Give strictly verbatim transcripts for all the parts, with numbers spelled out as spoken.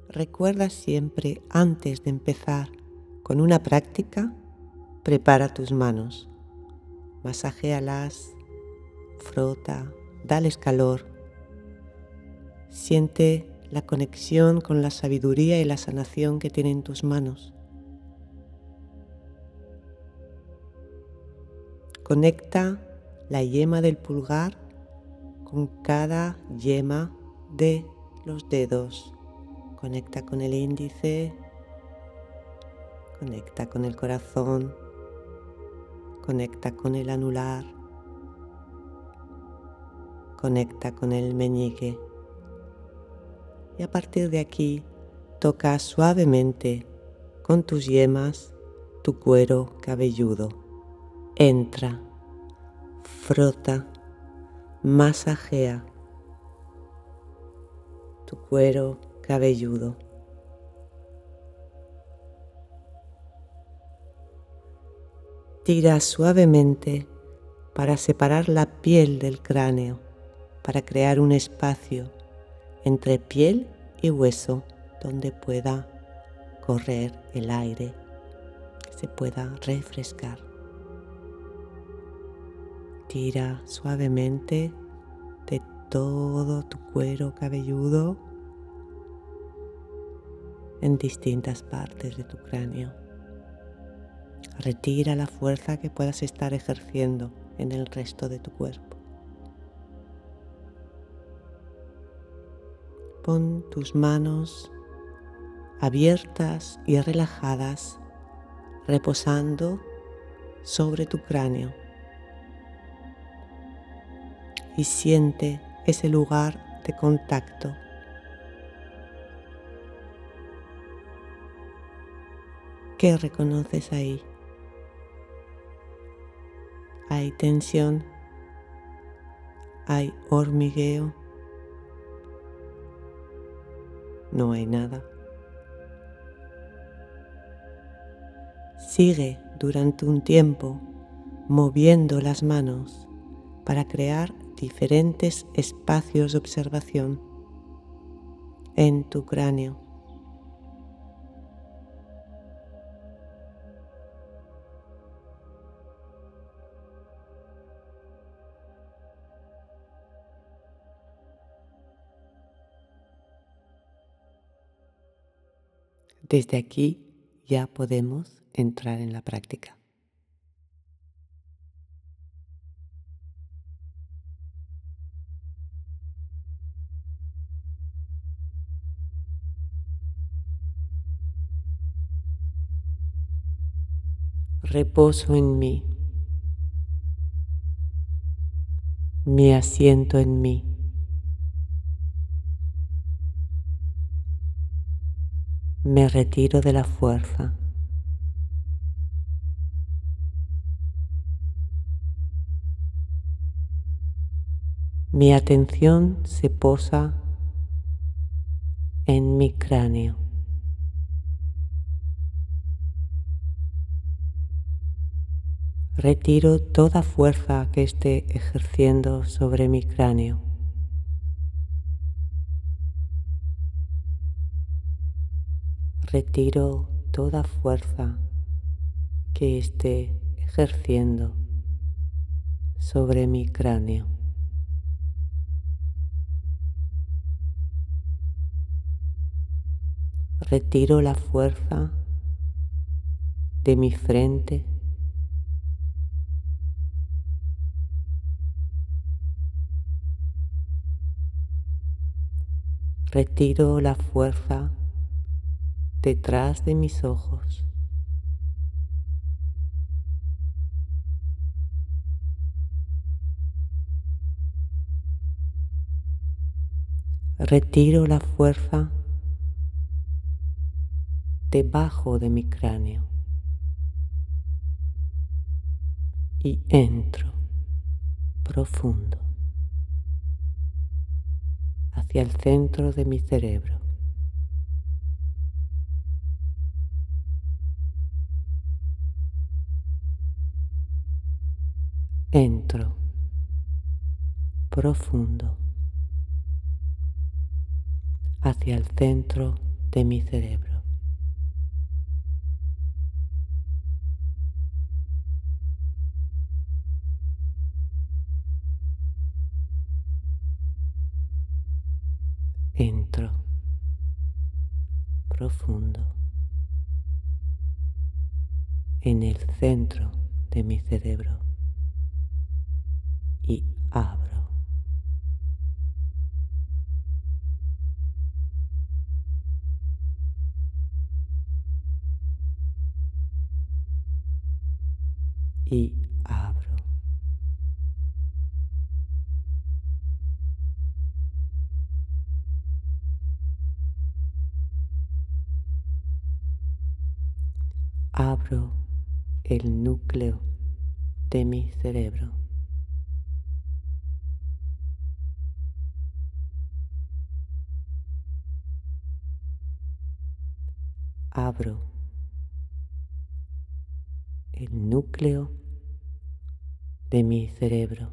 recuerda siempre antes de empezar con una práctica, prepara tus manos, masajéalas, frota, dales calor, siente la conexión con la sabiduría y la sanación que tienen tus manos. Conecta la yema del pulgar con cada yema de los dedos. Conecta con el índice, conecta con el corazón, conecta con el anular, conecta con el meñique. Y a partir de aquí, toca suavemente con tus yemas tu cuero cabelludo. Entra, frota, masajea tu cuero cabelludo. Tira suavemente para separar la piel del cráneo, para crear un espacio entre piel y hueso donde pueda correr el aire, se pueda refrescar. Tira suavemente de todo tu cuero cabelludo en distintas partes de tu cráneo. Retira la fuerza que puedas estar ejerciendo en el resto de tu cuerpo. Pon tus manos abiertas y relajadas, reposando sobre tu cráneo. Y siente ese lugar de contacto. ¿Qué reconoces ahí? Hay tensión, hay hormigueo, no hay nada. Sigue durante un tiempo moviendo las manos para crear diferentes espacios de observación en tu cráneo. Desde aquí ya podemos entrar en la práctica. Reposo en mí, me asiento en mí. Me retiro de la fuerza. Mi atención se posa en mi cráneo. Retiro toda fuerza que esté ejerciendo sobre mi cráneo. Retiro toda fuerza que esté ejerciendo sobre mi cráneo. Retiro la fuerza de mi frente. Retiro la fuerza detrás de mis ojos. Retiro la fuerza debajo de mi cráneo y entro profundo hacia el centro de mi cerebro. Entro profundo hacia el centro de mi cerebro. Entro profundo en el centro de mi cerebro y abro. Y abro. Abro el núcleo de mi cerebro. Abro el núcleo de mi cerebro.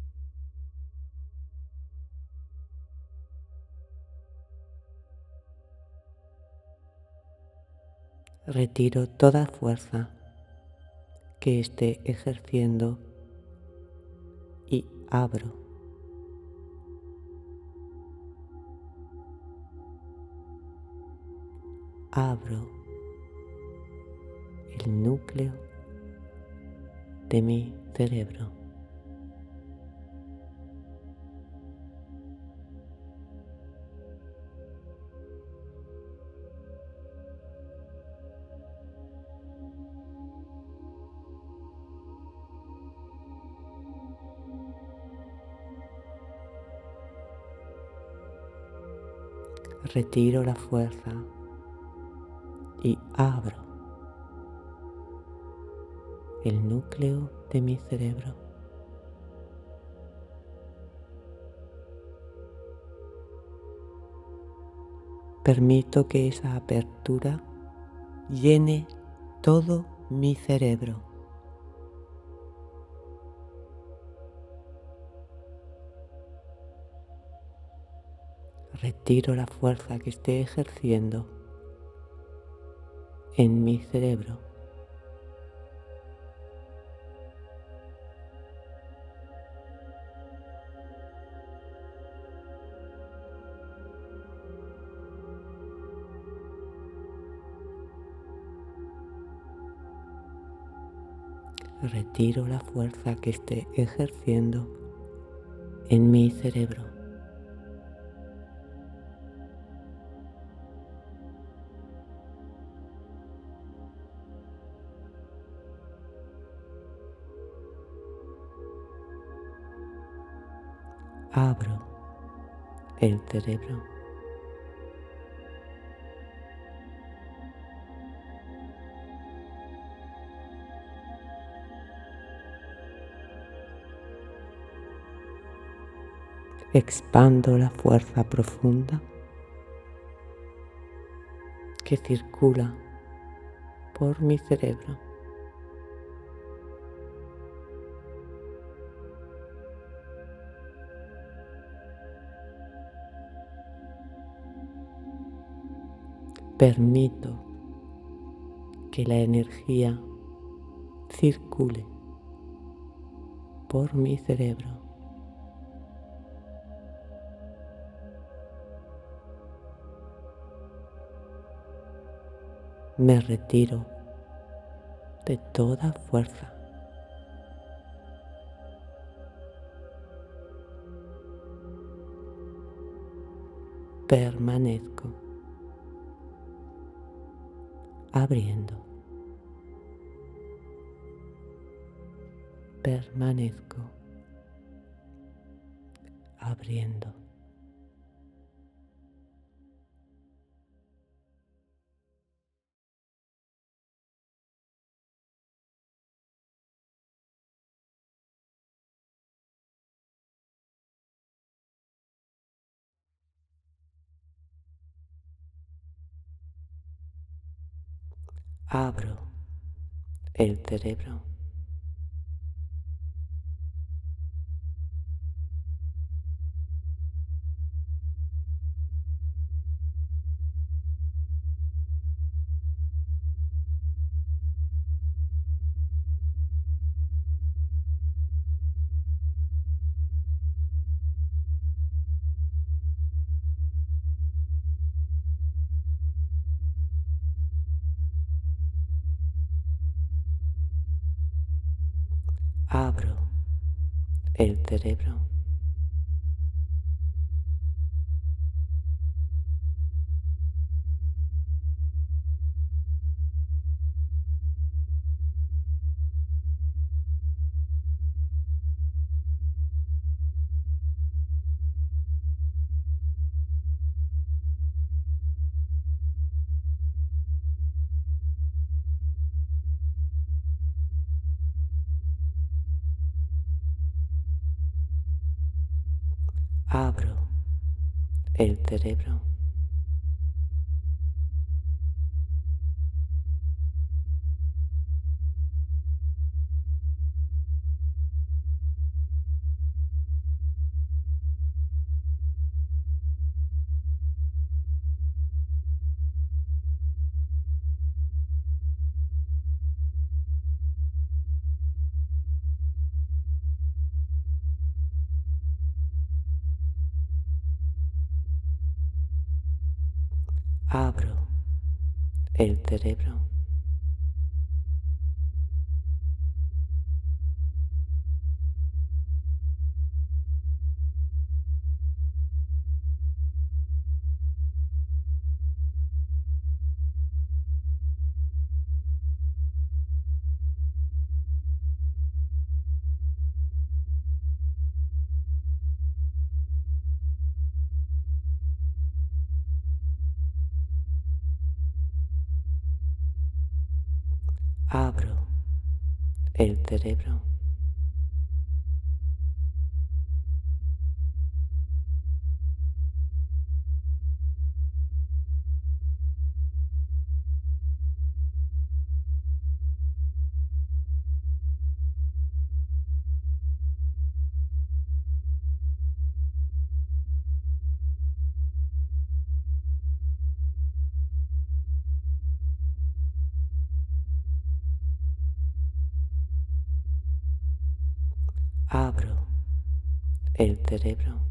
Retiro toda fuerza que esté ejerciendo y abro. Abro el núcleo de mi cerebro. Retiro la fuerza y abro el núcleo de mi cerebro. Permito que esa apertura llene todo mi cerebro. Retiro la fuerza que esté ejerciendo en mi cerebro. Retiro la fuerza que esté ejerciendo en mi cerebro. Abro el cerebro. Expando la fuerza profunda que circula por mi cerebro. Permito que la energía circule por mi cerebro. Me retiro de toda fuerza. Permanezco abriendo. Permanezco abriendo. Abro el cerebro. Abro el cerebro. Abro el cerebro. Abro el cerebro. Abro el cerebro. Abro el cerebro.